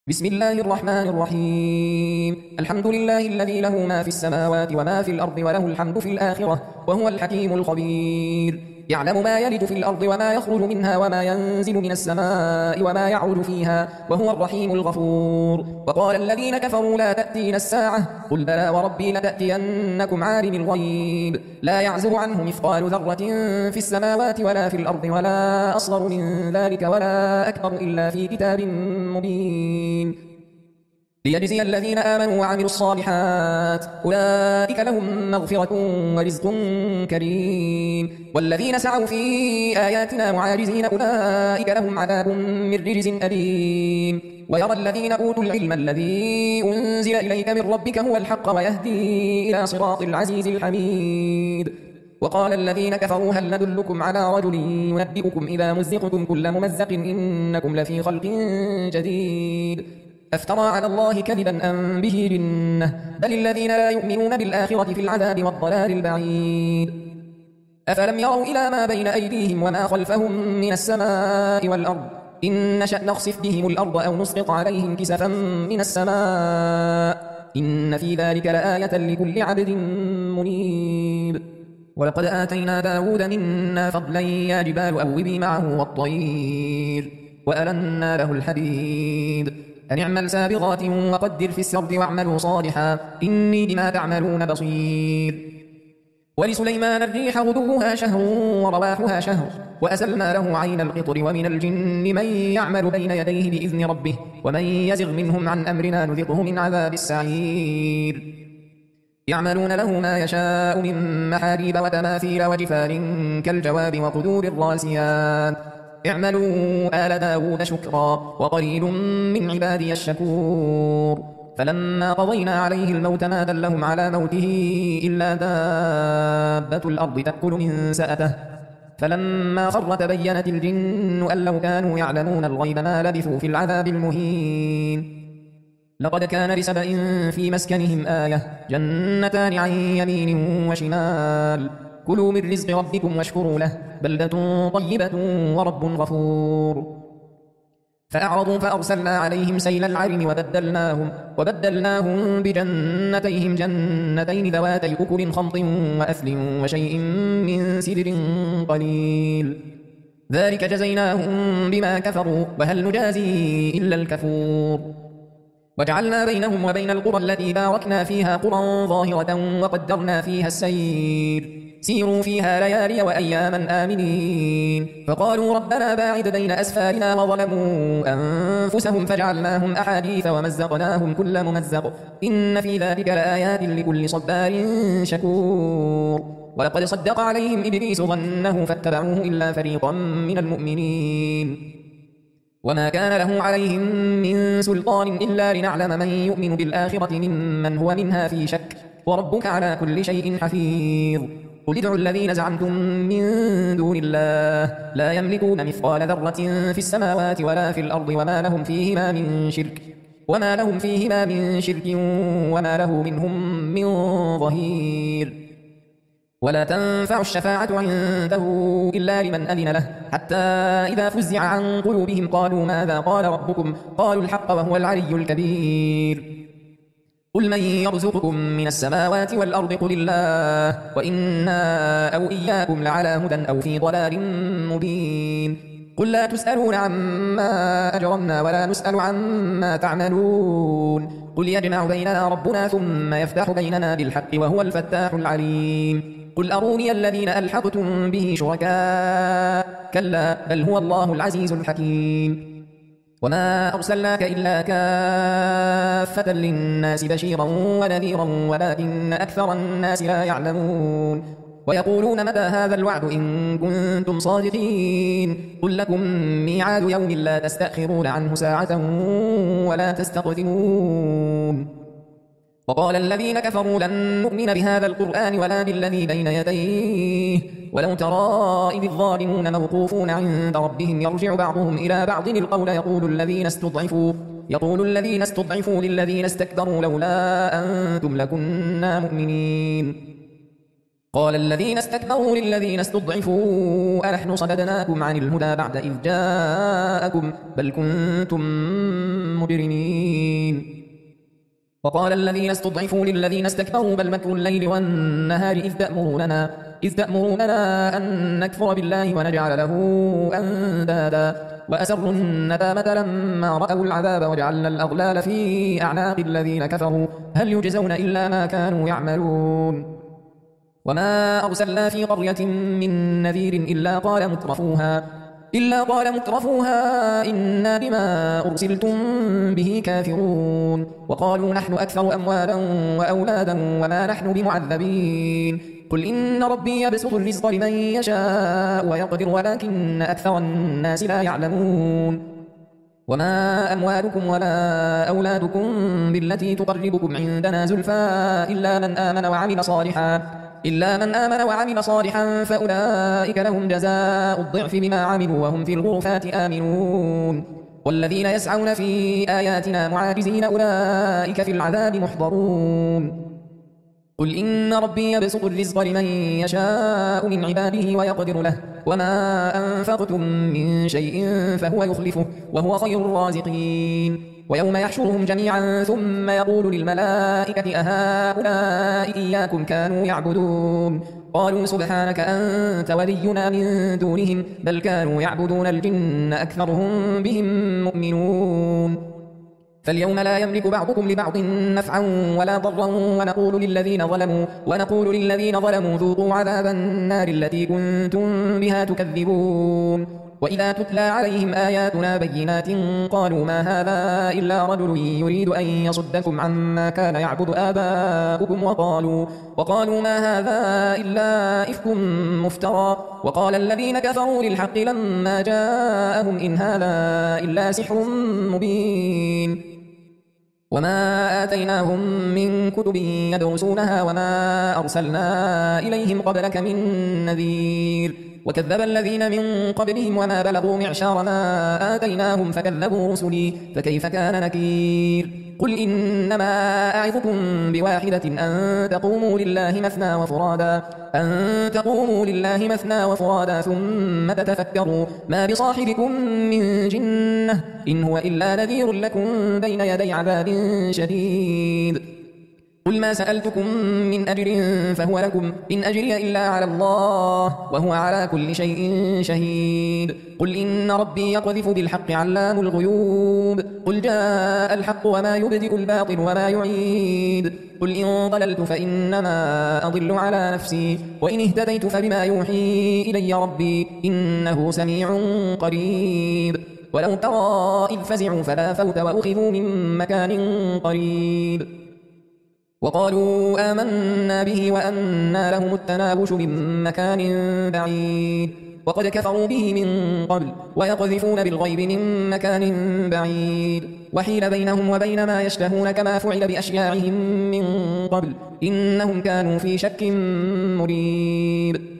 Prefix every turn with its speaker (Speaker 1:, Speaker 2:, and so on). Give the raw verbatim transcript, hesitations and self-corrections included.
Speaker 1: بسم الله الرحمن الرحيم. الحمد لله الذي له ما في السماوات وما في الأرض وله الحمد في الآخرة وهو الحكيم الخبير. يعلم ما يلج في الأرض وما يخرج منها وما ينزل من السماء وما يعرج فيها وهو الرحيم الغفور. وقال الذين كفروا لا تأتينا الساعة قل بلى وربي لتأتينكم عالم الغيب لا يعزب عنه مثقال ذرة في السماوات ولا في الأرض ولا أصغر من ذلك ولا أكبر إلا في كتاب مبين ليجزي الذين آمنوا وعملوا الصالحات أولئك لهم مغفرة ورزق كريم. والذين سعوا في آياتنا معاجزين أولئك لهم عذاب من رجز أليم. ويرى الذين أوتوا العلم الذي أنزل إليك من ربك هو الحق ويهدي إلى صراط العزيز الحميد. وقال الذين كفروا هل ندلكم على رجل ينبئكم إذا مزقتم كل ممزق إنكم لفي خلق جديد أفترى على الله كذبا أم به جنة بل الذين لا يؤمنون بالآخرة في العذاب والضلال البعيد. أفلم يروا إلى ما بين أيديهم وما خلفهم من السماء والأرض إن نشأ نخسف بهم الأرض أو نسقط عليهم كسفا من السماء إن في ذلك لآية لكل عبد منيب. ولقد آتينا داود منا فضلا يا جبال أوبي معه والطير وألنا له الحديد أن اعمل سابغات وقدر في السرد واعملوا صالحا إني بما تعملون بصير. ولسليمان الريح غدوها شهر ورواحها شهر وأسلنا له عين القطر ومن الجن من يعمل بين يديه بإذن ربه ومن يزغ منهم عن أمرنا نذقه من عذاب السعير. يعملون له ما يشاء من محاريب وتماثيل وجفان كالجواب وقدور الراسيات اعملوا آل داود شكرا وقليل من عبادي الشكور. فلما قضينا عليه الموت ما دلهم على موته إلا دابة الأرض تأكل من سأته فلما خر تبينت الجن أن لو كانوا يعلمون الغيب ما لبثوا في العذاب المهين. لقد كان لسبأ في مسكنهم آية جنتان عن يمين وشمال كلوا من رزق ربكم واشكروا له بلدة طيبة ورب غفور. فأعرضوا فأرسلنا عليهم سيل العرم وبدلناهم, وبدلناهم بجنتيهم جنتين ذواتي أكل خمط وأثل وشيء من سدر قليل ذلك جزيناهم بما كفروا وهل نجازي إلا الكفور. وجعلنا بينهم وبين القرى التي باركنا فيها قرى ظاهرة وقدرنا فيها السير سيروا فيها ليالي وأياما آمنين فقالوا ربنا باعد بين أسفارنا وظلموا أنفسهم فجعلناهم أحاديث ومزقناهم كل ممزق إن في ذلك لآيات لكل صبار شكور. ولقد صدق عليهم إبليس ظنه فاتبعوه إلا فريقا من المؤمنين وما كان له عليهم من سلطان إلا لنعلم من يؤمن بالآخرة ممن هو منها في شك وربك على كل شيء حفيظ. قل ادعوا الذين زعمتم من دون الله لا يملكون مثقال ذرة في السماوات ولا في الأرض وما لهم فيهما من شرك وما لهم فيهما من شرك وما له منهم من ظهير. ولا تنفع الشفاعة عنده إلا لمن أذن له حتى إذا فزع عن قلوبهم قالوا ماذا قال ربكم قالوا الحق وهو العلي الكبير. قل من يرزقكم من السماوات والأرض قل الله وإنا أو إياكم لعلى هدى أو في ضلال مبين. قل لا تسألون عما أجرمنا ولا نسأل عما تعملون قل يجمع بيننا ربنا ثم يفتح بيننا بالحق وهو الفتاح العليم. قل أروني الذين ألحقتم به شركاء كلا بل هو الله العزيز الحكيم. وما أرسلناك إلا كافة للناس بشيرا ونذيرا ولكن أكثر الناس لا يعلمون. ويقولون متى هذا الوعد إن كنتم صادقين قل لكم ميعاد يوم لا تستأخرون عنه ساعة ولا تستقدمون. وقال الذين كفروا لن نؤمن بهذا القرآن ولا بالذي بين يديه ولو ترى إذ الظالمون موقوفون عند ربهم يرجع بعضهم إلى بعض القول يقول الذين استضعفوا يقول الذين استضعفوا للذين استكبروا لولا أنتم لكنا مؤمنين. قال الذين استكبروا للذين استضعفوا أنحن صددناكم عن الهدى بعد إذ جاءكم بل كنتم مجرمين. وقال الذين استضعفوا للذين استكبروا بل مكر الليل والنهار إذ تأمروننا, إذ تأمروننا أن نكفر بالله ونجعل له أندادا وأسروا الندامة لما رأوا العذاب وجعلنا الأغلال في أعناق الذين كفروا هل يجزون إلا ما كانوا يعملون وما أرسلنا في قرية من نذير إلا قال مترفوها إلا قال مترفوها إنا بما أرسلتم به كافرون وقالوا نحن أكثر أموالا وأولادا وما نحن بمعذبين قل إن ربي يبسط الرزق لمن يشاء ويقدر ولكن أكثر الناس لا يعلمون وما أموالكم ولا أولادكم بالتي تقربكم عندنا زلفى إلا من آمن وعمل صالحا إلا من آمن وعمل صالحا فأولئك لهم جزاء الضعف بما عملوا وهم في الغرفات آمنون والذين يسعون في آياتنا معاجزين أولئك في العذاب محضرون قل إن ربي يبسط الرزق لمن يشاء من عباده ويقدر له وما أنفقتم من شيء فهو يخلفه وهو خير الرازقين ويوم يحشرهم جميعا ثم يقول للملائكة أهؤلاء إياكم كانوا يعبدون قالوا سبحانك أنت ولينا من دونهم بل كانوا يعبدون الجن أكثرهم بهم مؤمنون فاليوم لا يملك بعضكم لبعض نفعا ولا ضرا ونقول للذين ظلموا ونقول للذين ظلموا ذوقوا عذاب النار التي كنتم بها تكذبون وإذا تتلى عليهم آياتنا بينات قالوا ما هذا إلا رجل يريد أن يصدكم عما كان يعبد آباؤكم وقالوا, وقالوا ما هذا إلا إفك مفترى وقال الذين كفروا للحق لما جاءهم إن هذا إلا سحر مبين وما آتيناهم من كتب يدرسونها وما أرسلنا إليهم قبلك من نذير وكذب الذين من قبلهم وما بلغوا معشار ما آتيناهم فكذبوا رسلي فكيف كان نكير قل إنما أعظكم بواحدة أن تقوموا لله مثنى وفرادا أن تقوموا لله مثنى وفرادا ثم تتفكروا ما بصاحبكم من جنة إن هو إلا نذير لكم بين يدي عذاب شديد قل ما سألتكم من أجر فهو لكم إن أجري إلا على الله وهو على كل شيء شهيد قل إن ربي يقذف بالحق علام الغيوب قل جاء الحق وما يبدئ الباطل وما يعيد قل إن ضللت فإنما أضل على نفسي وإن اهتديت فبما يوحي إلي ربي إنه سميع قريب ولو ترى إذ فزعوا فلا فوت وأخذوا من مكان قريب وقالوا آمنا به وأنى لهم التناوش من مكان بعيد وقد كفروا به من قبل ويقذفون بالغيب من مكان بعيد وحيل بينهم وبين ما يشتهون كما فعل بأشياعهم من قبل إنهم كانوا في شك مريب